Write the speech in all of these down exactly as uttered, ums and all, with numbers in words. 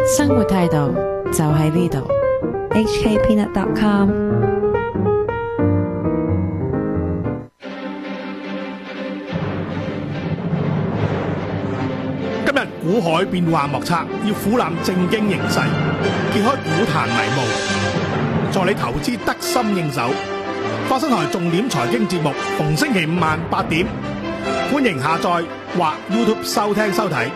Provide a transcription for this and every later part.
生活態度就喺呢度。 H K peanut dot com。 今日股海變幻莫測，要俯覽正經形勢，揭開股壇迷霧，助你投資得心應手。發生台重點財經節目，逢星期五晚八點，歡迎下載或 YouTube 收聽收睇。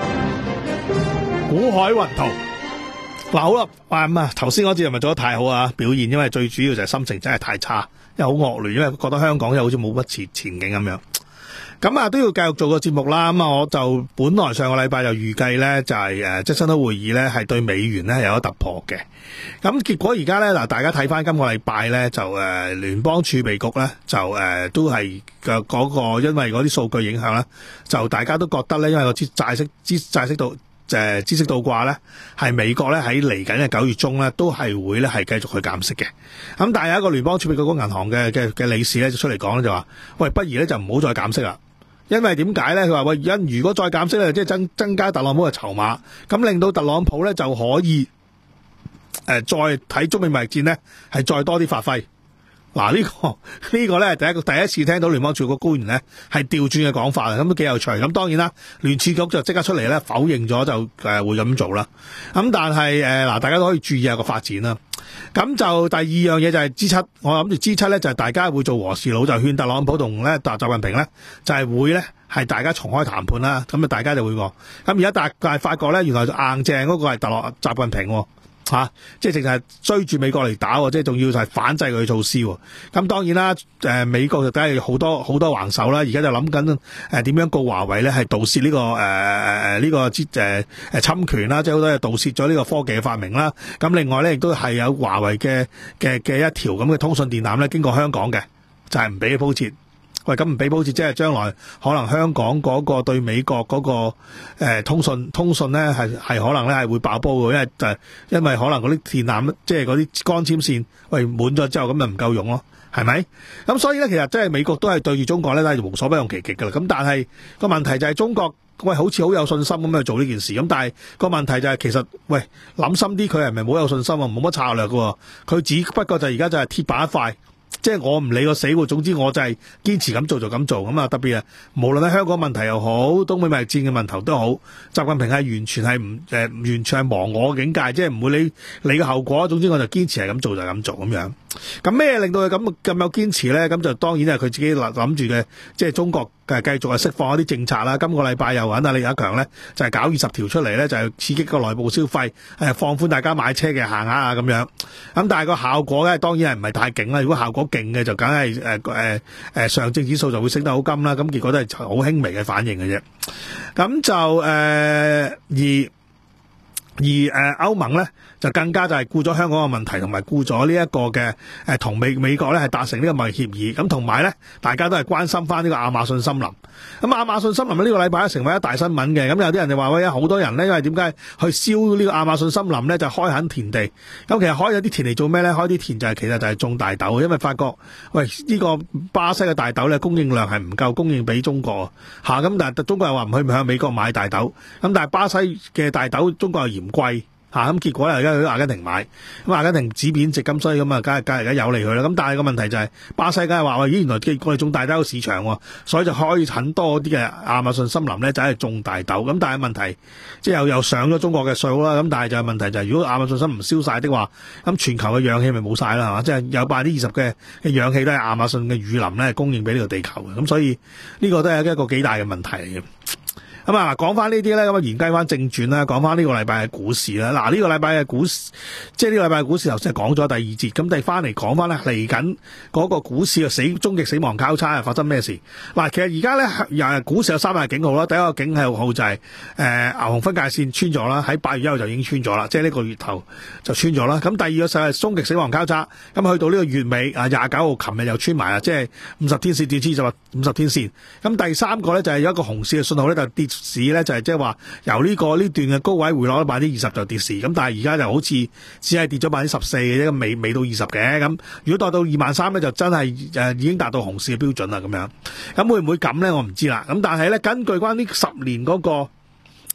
股海雲圖。嗱，好啦，啊咁啊，頭先嗰節又咪做得太好啊表現，因為最主要就係心情真係太差，因為好惡劣，因為覺得香港又好似冇乜前前景咁樣。咁啊都要繼續做個節目啦。咁啊，我就本來上個禮拜就預計咧就係誒即係新都會議咧係對美元咧有咗突破嘅。咁結果而家咧嗱，大家睇翻今個禮拜咧就誒聯邦儲備局咧就誒都係嘅嗰個因為嗰啲數據影響咧，就大家都覺得咧因為個債債息資債息度。誒孳息倒掛咧，係美國咧喺嚟緊嘅九月中咧，都係會咧係繼續去減息嘅。咁但係有一個聯邦儲備局嗰銀行嘅嘅嘅理事咧，就出嚟講咧就話：喂，不如咧就唔好再減息啦。因為點解咧？佢話喂，因如果再減息咧，即係增增加特朗普嘅籌碼，咁令到特朗普咧就可以誒、呃、再睇中美貿易戰咧係再多啲發揮。嗱、這個，呢個呢個咧，第一個第一次聽到聯邦儲備局高員咧係調轉嘅講法，咁都幾有趣。咁當然啦，聯儲局就即刻出嚟咧否認咗，就誒會咁做啦。咁但係誒嗱，大家都可以注意下個發展啦。咁就第二樣嘢就係 G 七，我諗住 G 七咧就係大家會做和事佬，就勸特朗普同咧習習近平咧就係會咧係大家重開談判啦。咁啊，大家就會講。咁而家大大發覺咧，原來硬正嗰個係特朗習近平。吓、啊，即係淨係追住美國嚟打，即係仲要係反制佢嘅措施。咁當然啦，誒、呃，美國就梗係好多好多橫手啦。而家就諗緊誒點樣告華為咧，係盜竊呢個誒誒呢個誒誒侵權啦，即係好多嘢盜竊咗呢個科技嘅發明啦。咁另外咧，亦都係有華為嘅嘅嘅一條咁嘅通訊電纜咧，經過香港嘅，就係唔俾佢鋪設。喂，咁唔俾鋪設，即係將來可能香港嗰個對美國嗰、那個誒、呃、通訊通訊咧係係可能咧係會爆煲嘅，因為就係因為可能嗰啲電纜即係嗰啲光纖線，喂滿咗之後咁就唔夠用咯，係咪？咁所以咧，其實即係美國都係對住中國咧都係無所不用其極噶啦。咁但係個問題就係中國喂好似好有信心咁去做呢件事，咁但係個問題就係其實喂諗深啲，佢係咪冇有信心啊？冇乜策略噶，佢只不過就而家就係鐵板一塊。即係我唔理個死活，總之我就係堅持咁做就咁做咁啊！特別啊，無論喺香港問題又好，東美貿易戰嘅問題都好，習近平係完全係唔誒，完全係忘我嘅境界，即係唔會理理嘅後果。總之我就堅持係咁做就咁做咁樣。咁咩令到佢咁咁有堅持咧？咁就當然係佢自己諗諗住嘅，即係中國嘅繼續係釋放一啲政策啦。今個禮拜又揾阿李克強咧，就係、是、搞二十條出嚟咧，就係、是、刺激個內部消費，誒放寬大家買車嘅限額啊咁樣。咁但係個效果咧，當然係唔係太勁啦。如果效果勁嘅就梗係誒誒誒上證指數就會升得好金啦。咁結果都係好輕微嘅反應嘅啫。咁就誒、呃、而。而誒歐盟咧就更加就係顧咗香港嘅問題，同埋顧咗呢一個嘅誒同美美國咧係達成呢個貿易協議，咁同埋咧大家都係關心翻呢個亞馬遜森林。咁亞馬遜森林呢個禮拜成為一大新聞嘅，咁有啲人就話喂，好多人咧因為點解去燒呢個亞馬遜森林咧就開墾田地，咁其實開咗啲田嚟做咩咧？開啲田就係其實就係種大豆，因為發覺喂呢個巴西嘅大豆咧供應量係唔夠供應俾中國嚇，咁但係中國又話唔去唔向美國買大豆，咁但係巴西嘅大豆中國又嫌貴嚇，咁結果咧而家去阿根廷買，咁阿根廷紙貶值咁，所以咁啊，梗係梗係而家有利佢啦。咁但係個問題就係、是、巴西梗係話喂，咦原來我哋種大豆有市場喎，所以就開墾多啲嘅亞馬遜森林咧，就係種大豆。咁但係問題即係又又上咗中國嘅稅啦。咁但係就係問題就係、是、如果亞馬遜森林唔燒晒的話，咁全球嘅氧氣咪冇晒啦，係嘛？即係有百分之二十嘅嘅氧氣都係亞馬遜嘅雨林咧供應俾呢個地球嘅。咁所以呢個都係一個幾大嘅問題嚟嘅。咁啊，講翻呢啲咧，咁啊，言歸翻正傳啦，講翻呢個禮拜嘅股市啦。嗱，呢個禮拜嘅股市，即係呢個禮拜嘅股市頭先係講咗第二節，咁第翻嚟講翻咧，嚟緊嗰個股市嘅死終極死亡交叉係發生咩事？嗱，其實而家咧又股市有三大警號啦，第一個警號就係、是、誒、呃、牛熊分界線穿咗啦，喺八月一號就已經穿咗啦，即係呢個月頭就穿咗啦。咁第二個就係終極死亡交叉，咁去到呢個月尾啊廿九號，琴日又穿埋啦，即係五十天線跌穿就話五十天線。咁第三個咧就係有一個熊市嘅信號咧，就跌。市咧就係即係話由呢、這個呢段嘅高位回落咗百分之二十就跌市，咁但係而家就好似只係跌咗百分之十四嘅啫，未未到二十嘅。咁如果達到二萬三咧，就真係誒、呃、已經達到熊市嘅標準啦。咁樣咁會唔會咁咧？我唔知啦。咁但係咧，根據關呢十年嗰個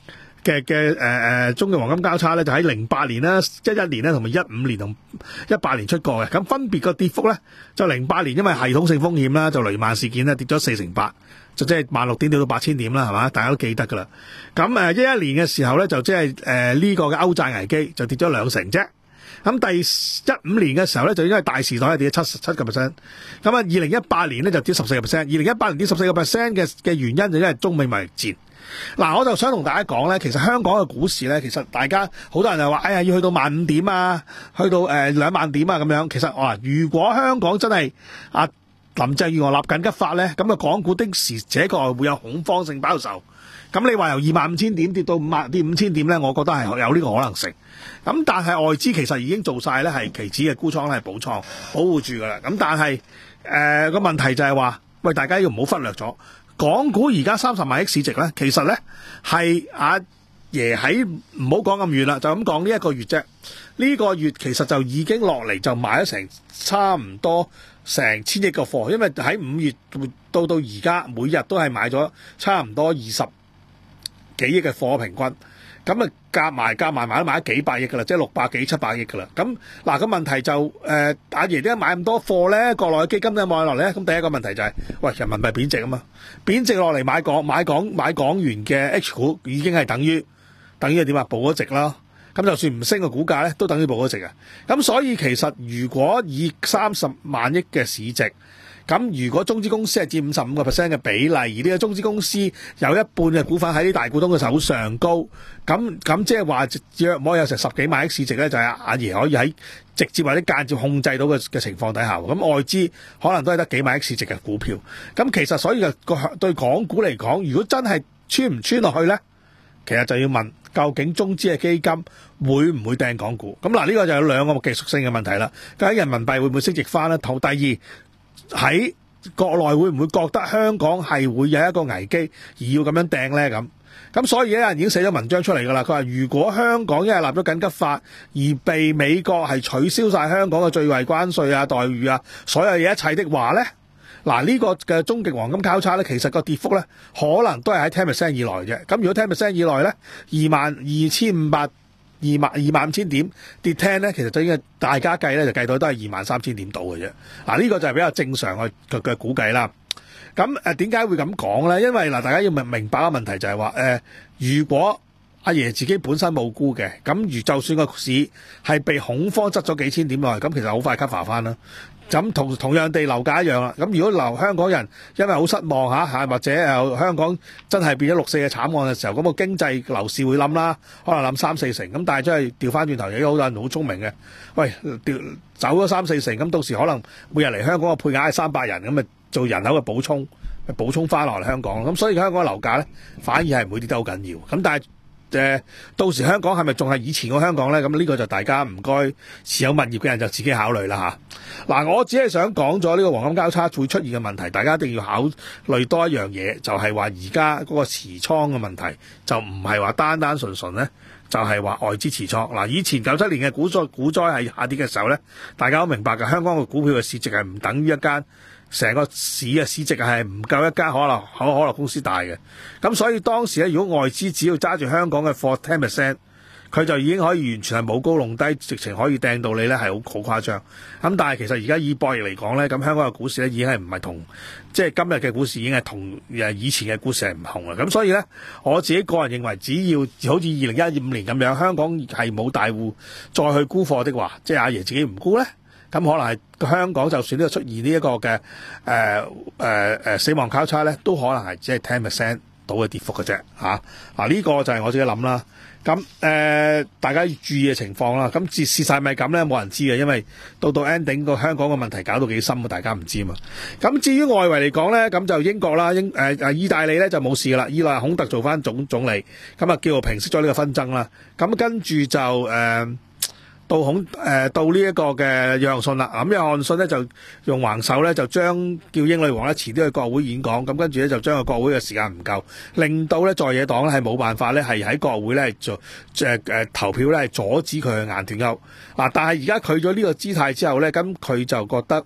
嘅嘅誒誒終極黃金交叉咧，就喺零八年啦、一一年咧同埋一五年同一八年出過嘅。咁分別個跌幅咧，就零八年因為系統性風險啦，就雷曼事件咧跌咗四成八，就即係萬六點跌到八千點啦，係嘛？大家都記得噶啦。咁誒一一年嘅時候咧，就即係誒呢個嘅歐債危機就跌咗兩成啫。咁第一五年嘅時候咧，就因為大時代係跌咗七十七個 percent。咁啊，二零一八年咧就跌十四個 percent。二零一八年跌十四個 percent 嘅嘅原因就因為中美貿易戰。嗱，我就想同大家講咧，其實香港嘅股市咧，其實大家好多人就話，哎呀，要去到萬五點啊，去到誒兩萬點啊咁樣。其實我話，如果香港真係啊林鄭月娥立緊急法咧，咁啊港股的時這個會有恐慌性拋售。咁你話由二萬五千點跌到五萬跌五千點咧，我覺得係有呢個可能性。咁但係外資其實已經做晒咧，係期指嘅沽倉咧係補倉保護住噶啦。咁但係誒個問題就係話，喂，大家要唔好忽略咗。港股而家三十萬億市值咧，其實咧係阿爺喺唔好講咁遠啦，就咁講呢一個月啫。呢、這個月其實就已經落嚟就買咗成差唔多成千億個貨，因為喺五月到到而家每日都係買咗差唔多二十幾億嘅貨平均。咁啊夾埋夾埋買都買咗幾百億噶啦，即係六百幾七百億噶啦。咁嗱個問題就誒、呃、阿爺點解買咁多貨咧？國內嘅基金點解買落嚟咧？咁第一個問題就係、是，喂，人民幣貶值啊嘛，貶值落嚟買港買港買港元嘅 H 股已經係等於等於係點啊？保咗值啦。咁就算唔升個股價咧，都等於保咗值啊。咁所以其實如果以三十萬億嘅市值，咁如果中資公司係佔五十五個 percent 嘅比例，而呢個中資公司有一半嘅股份喺啲大股東嘅手上高，咁咁即係話約莫有成十幾萬億市值咧，就係阿爺可以喺直接或者間接控制到嘅嘅情況底下，咁外資可能都係得幾萬億市值嘅股票。咁其實所以個對港股嚟講，如果真係穿唔穿落去咧，其實就要問究竟中資嘅基金會唔會掟港股？咁嗱，呢個就有兩個技術性嘅問題啦。究竟人民幣會唔會升值翻咧？頭第二。喺國內會唔會覺得香港係會有一個危機而要咁樣掟呢？咁咁所以有人已經寫咗文章出嚟㗎啦。佢話如果香港因為立咗緊急法而被美國係取消晒香港嘅最惠關稅啊、待遇啊、所有嘢一切的話呢，嗱、這、呢個嘅終極黃金交叉呢，其實個跌幅呢可能都係喺十 percent 以內嘅。咁如果十 percent 以內呢，二萬二千五百二萬二萬五千點跌聽咧，其實就應該大家計咧就計到都係二萬三千點到嘅啫。嗱，呢個就係比較正常嘅嘅估計啦。咁誒點解會咁講咧？因為嗱，大家要明明白個問題就係話誒，如果阿爺自己本身冇沽嘅，咁如就算個市係被恐慌執咗幾千點落去，咁其實好快 cover 翻啦。咁同同樣地樓價一樣啦。咁如果留香港人因為好失望嚇嚇，或者誒香港真係變咗六四嘅慘案嘅時候，咁個經濟樓市會冧啦，可能冧三四成。咁但係真係調翻轉頭，有好多人好聰明嘅，喂，調走咗三四成，咁到時可能每日嚟香港嘅配額係三百人，咁咪做人口嘅補充，補充翻落嚟香港。咁所以香港嘅樓價咧，反而係唔會跌得好緊要。咁但係誒，到時香港係咪仲係以前個香港咧？咁呢個就大家唔該持有物業嘅人就自己考慮啦吓。嗱，我只係想講咗呢個黃金交叉會出現嘅問題，大家一定要考慮多一樣嘢，就係話而家嗰個持倉嘅問題，就唔係話單單純純咧，就係話外資持倉。嗱，以前九七年嘅股災股災係下跌嘅時候咧，大家都明白嘅，香港嘅股票嘅市值係唔等於一間。成個市嘅市值係唔夠一間可樂可可樂公司大嘅，咁所以當時咧，如果外資只要揸住香港嘅貨十 percent，佢就已經可以完全係冇高弄低，直情可以掟到你咧係好好誇張。咁但係其實而家以博弈嚟講咧，咁香港嘅股市咧已經係唔係同即係今日嘅股市已經係同誒以前嘅股市係唔同啦。咁所以咧，我自己個人認為，只要好似二零一五年咁樣，香港係冇大戶再去沽貨的話，即係阿爺自己唔沽咧。咁可能係香港就算呢個出現呢一個嘅誒誒誒死亡交叉咧，都可能係只係十 percent 到嘅跌幅嘅啫嚇。嗱，呢個就係我自己諗啦。咁誒、呃、大家要注意嘅情況啦。咁事事實係咪咁咧？冇人知嘅，因為到到 ending 個香港嘅問題搞到幾深，大家唔知嘛。咁至於外圍嚟講咧，咁就英國啦，英誒誒、呃、意大利咧就冇事啦。意大利孔特做翻總總理，咁啊叫做平息咗呢個紛爭啦。咁跟住就誒。呃到孔誒、呃、到呢一個嘅約翰遜啦，咁約翰遜咧就用橫手咧就將叫英女王咧遲啲去國會演講，咁跟住咧就將個國會嘅時間唔夠，令到咧在野黨咧係冇辦法咧係喺國會咧做誒誒投票咧係阻止佢去硬脫歐嗱，但係而家佢咗呢個姿態之後咧，咁佢就覺得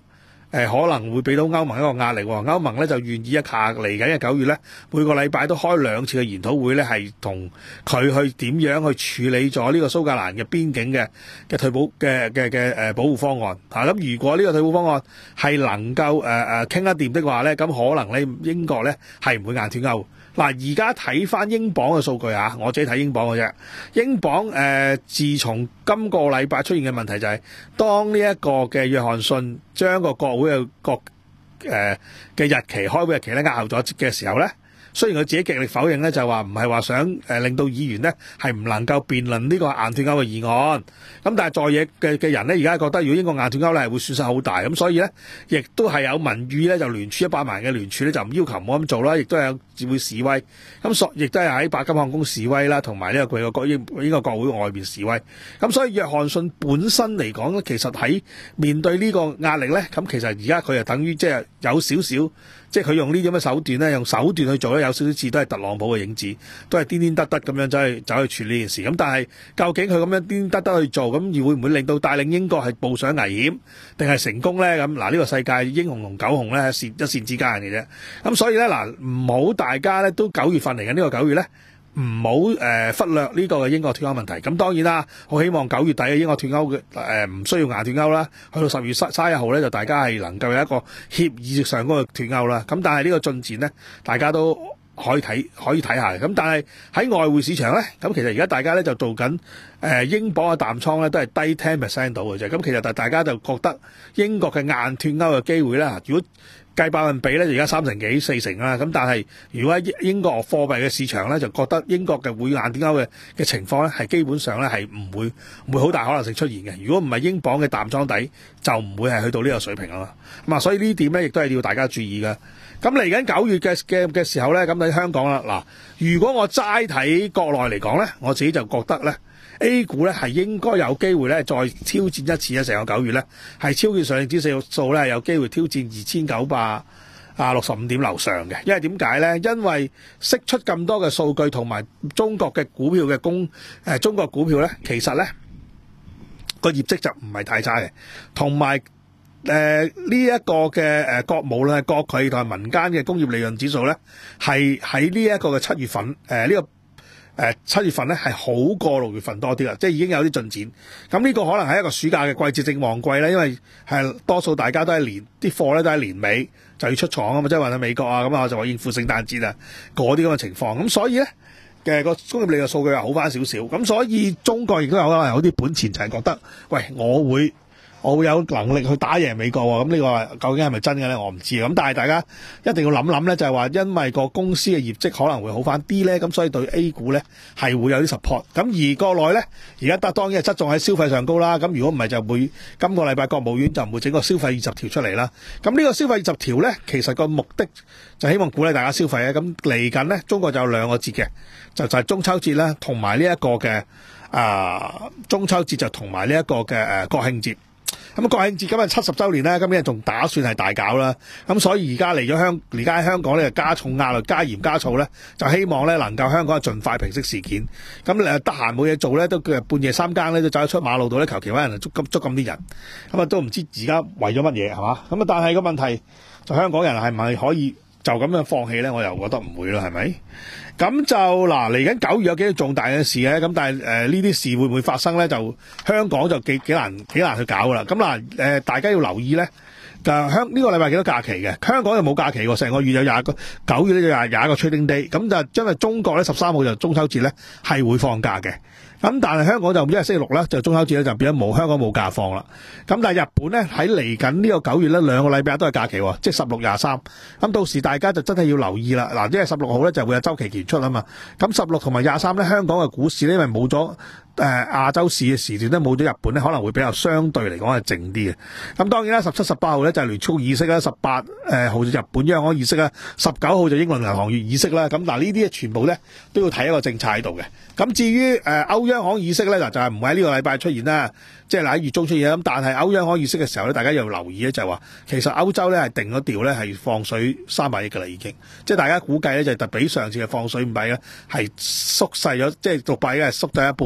誒可能會俾到歐盟一個壓力喎。歐盟咧就願意一下嚟緊嘅九月咧，每個禮拜都開兩次嘅研討會咧，係同佢去點樣去處理咗呢個蘇格蘭嘅邊境嘅嘅退保嘅嘅嘅誒保護方案嚇。咁如果呢個退保方案係能夠誒誒傾得掂的話咧，咁可能咧英國咧係唔會硬脫歐。嗱，而家睇翻英鎊嘅數據啊，我自己睇英鎊嘅啫。英鎊誒、呃，自從今個禮拜出現嘅問題就係、是，當呢一個嘅約翰遜將個國會嘅國誒嘅日期開會日期咧押後咗嘅時候咧，雖然佢自己極力否認咧，就話唔係話想誒令到議員咧係唔能夠辯論呢個硬脫歐嘅議案。咁但係在野嘅嘅人咧，而家覺得如果英國硬脫歐咧係會損失好大，咁所以咧亦都係有民意咧就聯署一百萬嘅聯署咧就唔要求唔好咁做啦，亦都係有會示威。咁所亦都係喺白金漢宮示威啦，同埋呢個佢個國英英國國會外邊示威。咁所以約翰遜本身嚟講咧，其實喺面對呢個壓力咧，咁其實而家佢就等於即係有少少。即係佢用呢啲咁嘅手段咧，用手段去做咧，有少少似都係特朗普嘅影子，都係顛顛得得咁樣走去走去處理呢件事。咁但係究竟佢咁樣顛顛得得去做，咁而會唔會令到帶領英國係步上危險，定係成功咧？咁嗱，呢個世界英雄同狗熊咧係一線之間嘅啫。咁所以咧嗱，唔好大家咧都九月份嚟緊呢個九月咧。唔好誒忽略呢個嘅英國脫歐問題。咁當然啦，我希望九月底嘅英國脫歐嘅誒唔需要硬脫歐啦。去到十月三十一號咧，就大家係能夠有一個協議上嗰個脫歐啦。咁但係呢個進展咧，大家都可以睇可以睇下。咁但係喺外匯市場咧，咁其實而家大家咧就做緊誒、呃、英鎊嘅淡倉咧，都係低 ten percent 到嘅啫。咁其實大家就覺得英國嘅硬脫歐嘅機會咧，如果計百分比咧，而家三成幾四成啦。咁但係如果喺英國貨幣嘅市場咧，就覺得英國嘅會硬脫歐嘅嘅情況咧，係基本上咧係唔會唔會好大可能性出現嘅。如果唔係英鎊嘅淡倉底，就唔會係去到呢個水平啊嘛。咁啊，所以呢點咧亦都係要大家注意嘅。咁嚟緊九月嘅嘅嘅時候咧，咁喺香港啦嗱，如果我齋睇國內嚟講咧，我自己就覺得咧。A 股咧係應該有機會咧再挑戰一次啊！成個九月咧係超越上證指數數咧，有機會挑戰二千九百啊六十五點樓上嘅。因為點解咧？因為釋出咁多嘅數據同埋中國嘅股票嘅公誒中國股票咧，其實咧個業績就唔係太差嘅，同埋誒呢一個嘅誒國無論係國企同埋民間嘅工業利潤指數咧，係喺呢一個嘅七月份誒呢、呃這個。誒七月份咧係好過六月份多啲啦，即係已經有啲進展。咁呢個可能係一個暑假嘅季節性旺季咧，因為係多數大家都係年啲貨咧都係年尾就要出廠啊嘛，即係話喺美國啊咁啊，就話應付聖誕節啊嗰啲咁嘅情況。咁所以咧嘅個工業利潤數據又好翻少少。咁所以中國亦都有可能有啲本錢就係覺得，喂，我會。我會有能力去打贏美國喎，咁呢個究竟係咪真嘅咧？我唔知。咁但係大家一定要諗諗咧，就係話因為個公司嘅業績可能會好翻啲咧，咁所以對 A 股咧係會有啲 support。咁而國內咧，而家得當然係側重喺消費上高啦。咁如果唔係就會今個禮拜國務院就唔會整個消費二十條出嚟啦。咁呢個消費二十條咧，其實個目的就希望鼓勵大家消費啊。咁嚟緊咧，中國就有兩個節嘅，就就係中秋節啦，同埋呢一個嘅啊中秋節就同埋呢一個嘅誒國慶節。咁國慶節今日七十週年啦，今日仲打算係大搞啦。咁所以而家嚟咗香，而家喺香港咧就加重壓力、加鹽加醋咧，就希望咧能夠香港盡快平息事件。咁誒得閒冇嘢做咧，都半夜三更咧都走出馬路度咧，求其揾人捉捉咁啲人。咁啊都唔知而家為咗乜嘢係嘛？咁啊但係個問題就香港人係咪可以就咁樣放棄咧？我又覺得唔會啦，係咪？咁就嗱，嚟緊九月有幾多重大嘅事咧？咁但係誒呢啲事會唔會發生咧？就香港就幾幾難幾難去搞噶啦。咁嗱誒，大家要留意咧，就香呢個禮拜幾多假期嘅？香港就冇假期喎，成個月有廿個，九月咧就廿廿一個 trading day。咁就因為中國咧十三號就中秋節咧係會放假嘅。咁但係香港就因為星期六咧就中秋節咧就變咗冇香港冇假放啦。咁但係日本咧喺嚟緊呢個九月咧兩個禮拜都係假期喎，即係十六廿三。咁到時大家就真係要留意啦。嗱，因為十六號咧就會有周期期出啊嘛。咁十六同埋廿三咧香港嘅股市咧因為冇咗誒亞洲市嘅時段咧冇咗日本咧可能會比較相對嚟講係靜啲嘅。咁當然啦，十七、十八號咧就係聯儲議息啦，十八誒號就日本央行議息啦，十九號就英倫銀行月議息啦。咁嗱呢啲全部咧都要睇一個政策喺度嘅。咁至於誒歐央行議息咧，嗱就係唔會喺呢個禮拜出現啦，即係嗱喺月中出現。咁但係歐央行議息嘅時候咧，大家要留意咧，就係話其實歐洲咧係定咗調咧係放水三百億㗎啦已經，即係大家估計咧就係比上次嘅放水五百億咧係縮細咗，即係六百億係縮咗一半。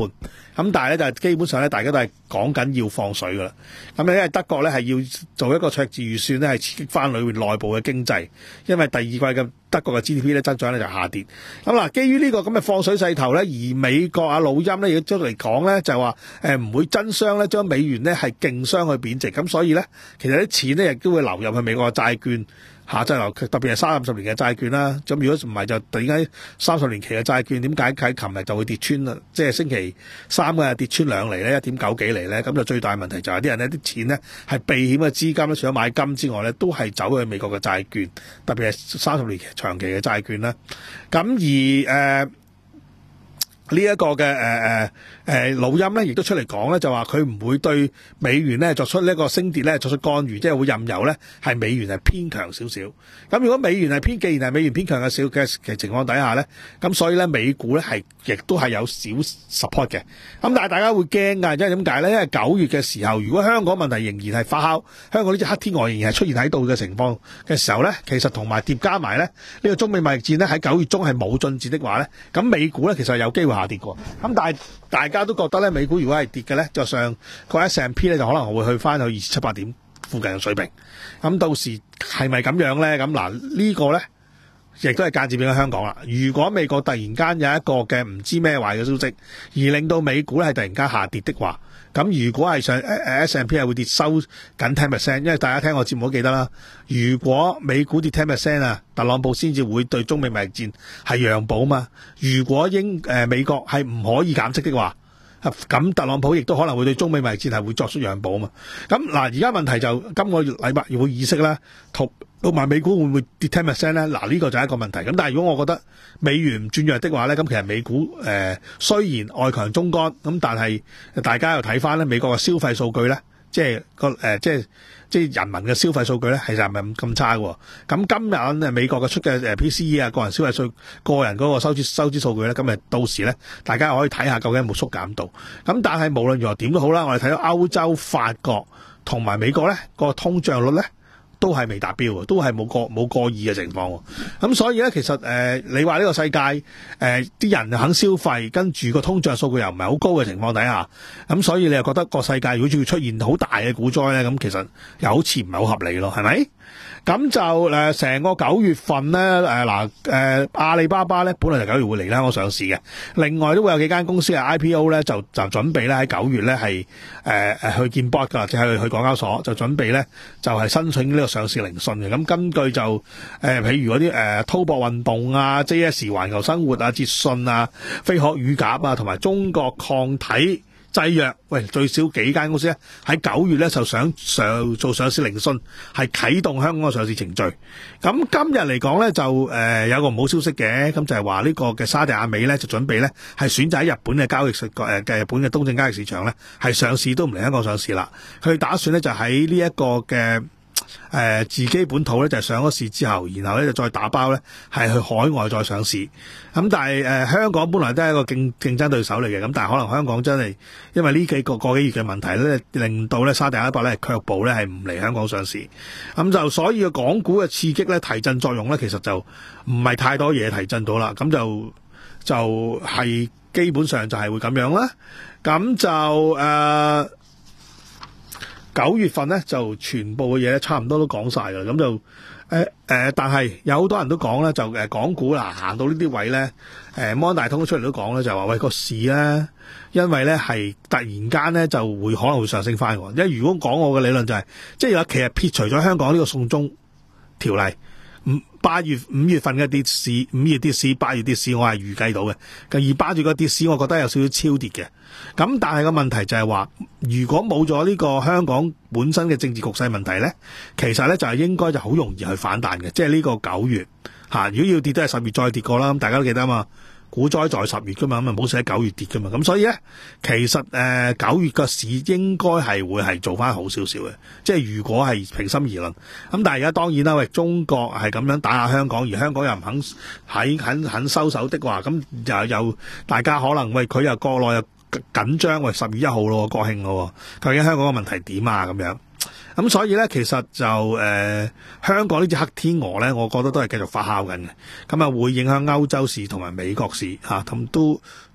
咁但係咧就基本上咧大家都係講緊要放水噶啦。咁因為德國咧係要做一個赤字預算咧，係刺激翻裏面內部嘅經濟，因為第二季嘅德國嘅 G D P 咧增長咧就下跌。咁嗱，基於呢個咁嘅放水勢頭咧，而美國啊老陰咧亦都出嚟講咧就話誒唔會真傷咧，將美元咧係勁傷去貶值。咁所以咧其實啲錢咧亦都會流入去美國嘅債券。下即係特別係三十年嘅債券啦，咁如果唔係就點解三十年期嘅債券點解喺琴日就會跌穿啦？即係星期三嘅跌穿兩厘咧，一點九幾厘咧，咁就最大問題就係啲人呢啲錢呢係避險嘅資金咧，除咗買金之外咧，都係走去美國嘅債券，特別係三十年期長期嘅債券啦。咁而誒。呃呢一個嘅誒誒誒老陰咧，亦都出嚟講咧，就話佢唔會對美元咧作出呢一個升跌咧作出干預，即係會任由咧係美元係偏強少少。咁如果美元係偏，既然係美元偏強嘅少嘅嘅情況底下咧，咁所以咧美股咧係亦都係有少 support 嘅。咁但係大家會驚㗎，因為點解咧？因為九月嘅時候，如果香港問題仍然係發酵，香港呢隻黑天鵝仍然係出現喺度嘅情況嘅時候咧，其實同埋疊加埋咧呢、呢個中美貿易戰咧喺九月中係冇進展的話咧，咁美股咧其實有機會下跌過。咁但係大家都覺得咧，美股如果係跌嘅咧，就上個 S and P 咧就可能會去翻去二千七百點附近嘅水平。咁到時係咪咁樣咧？咁嗱呢個咧亦都係間接影響香港啦。如果美國突然間有一個嘅唔知咩壞嘅消息，而令到美股咧係突然間下跌的話，咁如果係上 S and P 係會跌收緊 ten percent， 因為大家聽我節目都記得啦。如果美股跌 ten percent 啊，特朗普先至會對中美貿易戰係讓步嘛。如果英誒、呃、美國係唔可以減息的話，咁特朗普亦都可能會對中美貿易戰係會作出讓步嘛。咁嗱，而家問題就今個月禮拜要會議息啦，同同埋美股會唔會跌 ten percent 咧？嗱，呢個就係一個問題。咁但係如果我覺得美元唔轉弱的話咧，咁其實美股誒、呃、雖然外強中乾，咁但係大家又睇翻咧美國嘅消費數據咧，即係個誒即係即係人民嘅消費數據咧，其實係咪咁差喎？咁今日誒美國嘅出嘅誒 P C E 啊，個人消費稅、個人嗰個收支收支數據咧，今日到時咧，大家可以睇下究竟有冇縮減到。咁但係無論如何點都好啦，我哋睇到歐洲、法國同埋美國咧，個通脹率咧，都係未達標，都係冇過冇過二嘅情況。咁所以咧，其實誒、呃，你話呢個世界誒啲、呃、人肯消費，跟住個通脹數據又唔係好高嘅情況底下，咁所以你又覺得個世界如果仲要出現好大嘅股災咧，咁其實又好似唔係好合理咯，係咪？咁就誒成、呃、個九月份咧，誒嗱誒阿里巴巴咧，本來就九月會嚟香港上市嘅，另外都會有幾間公司嘅 I P O 咧，就就準備咧喺九月咧係誒誒去見 board 噶，即係去去港交所就準備咧就係、是、申請呢個上市聆訊嘅。咁根據就誒、呃、譬如嗰啲誒滔博運動啊、J S 環球生活啊、捷訊啊、飛鶴乳鴿啊，同埋中國抗體製藥，喂，最少幾間公司咧喺九月咧就想上做上市聆訊，係啟動香港嘅上市程序。咁今日嚟講咧就誒、呃、有個唔好消息嘅，咁就係話呢個嘅沙地亞美咧就準備咧係選擇喺日本嘅交易市誒嘅日本嘅東證交易市場咧係上市，都唔嚟香港上市啦。佢打算咧就喺呢一個嘅。誒、呃，自己本土咧就係、上咗市之後，然後咧就再打包咧係去海外再上市。咁但係誒、呃，香港本來都係一個競競爭對手嚟嘅，咁但係可能香港真係因為呢幾個個幾月嘅問題咧，令到咧沙地阿拉伯咧卻步咧係唔嚟香港上市。咁就所以個港股嘅刺激咧提振作用咧，其實就唔係太多嘢提振到啦。咁就就係、是、基本上就係會咁樣啦。咁就誒。呃九月份咧就全部嘅嘢咧差唔多都講晒㗎，咁就誒誒、呃呃，但係有好多人都講咧，就誒港股嗱行到呢啲位咧，誒摩根大通出嚟都講咧，就話喂個市咧，因為咧係突然間咧就會可能會上升翻喎。因為如果講我嘅理論就係、是，即係有其實撇除咗香港呢個送中條例。五八月五月份嘅跌市，五月跌市，八月跌市，我係預計到嘅。而八月嘅跌市，我覺得有少少超跌嘅。咁但係個問題就係話，如果冇咗呢個香港本身嘅政治局勢問題咧，其實咧就係應該就好容易去反彈嘅。即係呢個九月吓，如果要跌都係十月再跌過啦。咁大家都記得啊嘛。股災在十月噶嘛，咁啊冇寫喺九月跌噶嘛，咁所以咧，其實誒九、呃、月個市應該係會係做翻好少少嘅，即係如果係平心而論，咁但係而家當然啦，喂，中國係咁樣打下香港，而香港又唔肯喺肯肯收手的話，咁又又大家可能喂佢又國內又緊張，喂十月一號咯，國慶咯，究竟香港嘅問題點啊咁樣？咁所以咧，其實就誒、呃、香港呢隻黑天鵝咧，我覺得都係繼續發酵緊嘅，咁啊會影響歐洲市同埋美國市嚇，咁、啊、都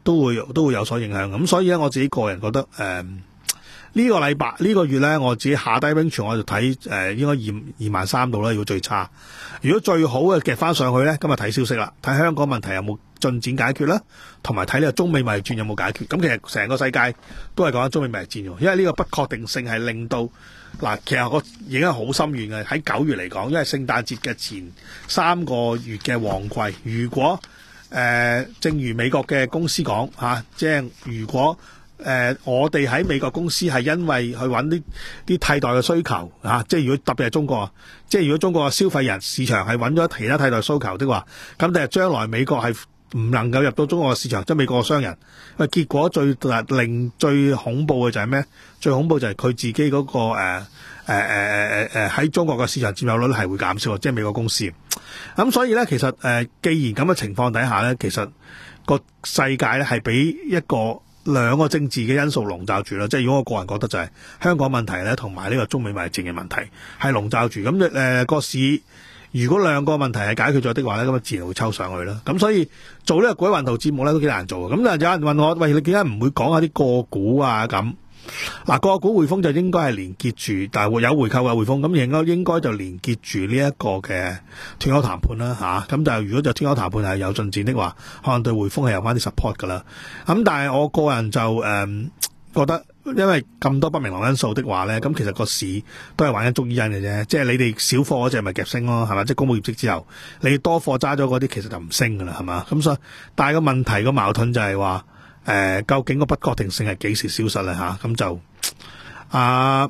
都會都會有所影響。咁所以咧，我自己個人覺得誒。呃呢個禮拜呢個月咧，我自己下低 range 我就睇誒、呃，應該二二萬三度啦。如果最差，如果最好嘅夾翻上去咧，今日睇消息啦，睇香港問題有冇進展解決啦，同埋睇呢個中美貿易戰有冇解決。咁其實成個世界都係講緊中美貿易戰喎，因為呢個不確定性係令到嗱，其實個影響好深遠嘅。喺九月嚟講，因為聖誕節嘅前三個月嘅旺季，如果誒、呃、正如美國嘅公司講嚇、啊，即係如果。誒、呃，我哋喺美國公司係因為去揾啲啲替代嘅需求啊，即係如果特別係中國，即係如果中國嘅消費人市場係揾咗其他替代需求的話，咁第日將來美國係唔能夠入到中國嘅市場，即係美國嘅商人，因為結果最令最恐怖嘅就係咩？最恐怖就係佢自己嗰、那個誒誒誒誒誒喺中國嘅市場佔有率係會減少，即係美國公司。咁、嗯、所以咧，其實誒、呃，既然咁嘅情況底下咧，其實個世界咧係俾一個。兩個政治嘅因素籠罩住啦，即係如果我個人覺得就係香港問題咧，同埋呢個中美貿易戰嘅問題係籠罩住。咁誒個市，如果兩個問題係解決咗的話咧，咁啊自然會抽上去啦。咁所以做呢個鬼運圖節目咧都幾難做嘅。咁但係有人問我，喂，你點解唔會講下啲個股啊咁？嗱，個股匯豐就應該係連結住，但係會有回購嘅匯豐，咁應該應該就連結住呢一個嘅脫歐談判啦嚇。咁、啊、就如果就脫歐談判係有進展的話，可能對匯豐係有翻啲 support 噶啦。咁但係我個人就誒、嗯、覺得，因為咁多不明朗因素的話咧，咁其實個市都係玩緊捉伊人嘅啫。即係你哋少貨嗰隻咪夾升咯，係嘛？即係公佈業績之後，你多貨揸咗嗰啲其實就唔升噶啦，係嘛？咁所以，但係個問題個矛盾就係話。誒、呃，究竟個不確定性係幾時消失咧？吓、啊，咁就啊，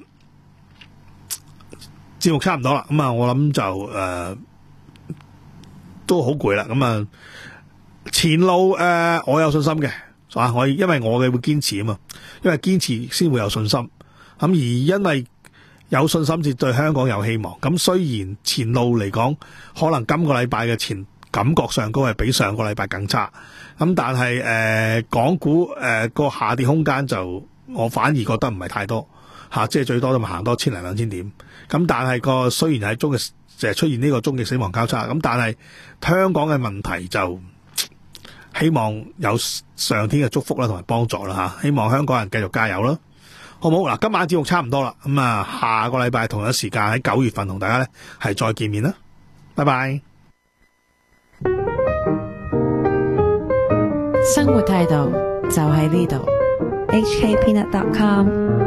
節目差唔多啦。咁啊，我諗就誒、呃、都好攰啦。咁啊，前路誒、呃，我有信心嘅，啊，我因為我嘅會堅持啊嘛，因為堅持先會有信心。咁、啊、而因為有信心，至對香港有希望。咁、啊、雖然前路嚟講，可能今個禮拜嘅前感覺上高係比上個禮拜更差。咁但係誒、呃，港股誒個、呃、下跌空間就我反而覺得唔係太多吓、啊，即係最多都咪行多千零兩千點。咁但係個雖然係終極就係出現呢個終極死亡交叉，咁但係香港嘅問題就希望有上天嘅祝福啦，同埋幫助啦吓、啊，希望香港人繼續加油啦，好唔好？嗱，今晚節目差唔多啦，咁啊下個禮拜同一時間喺九月份同大家咧係再見面啦，拜拜。 生活態度就喺呢度。 H K Peanut dot com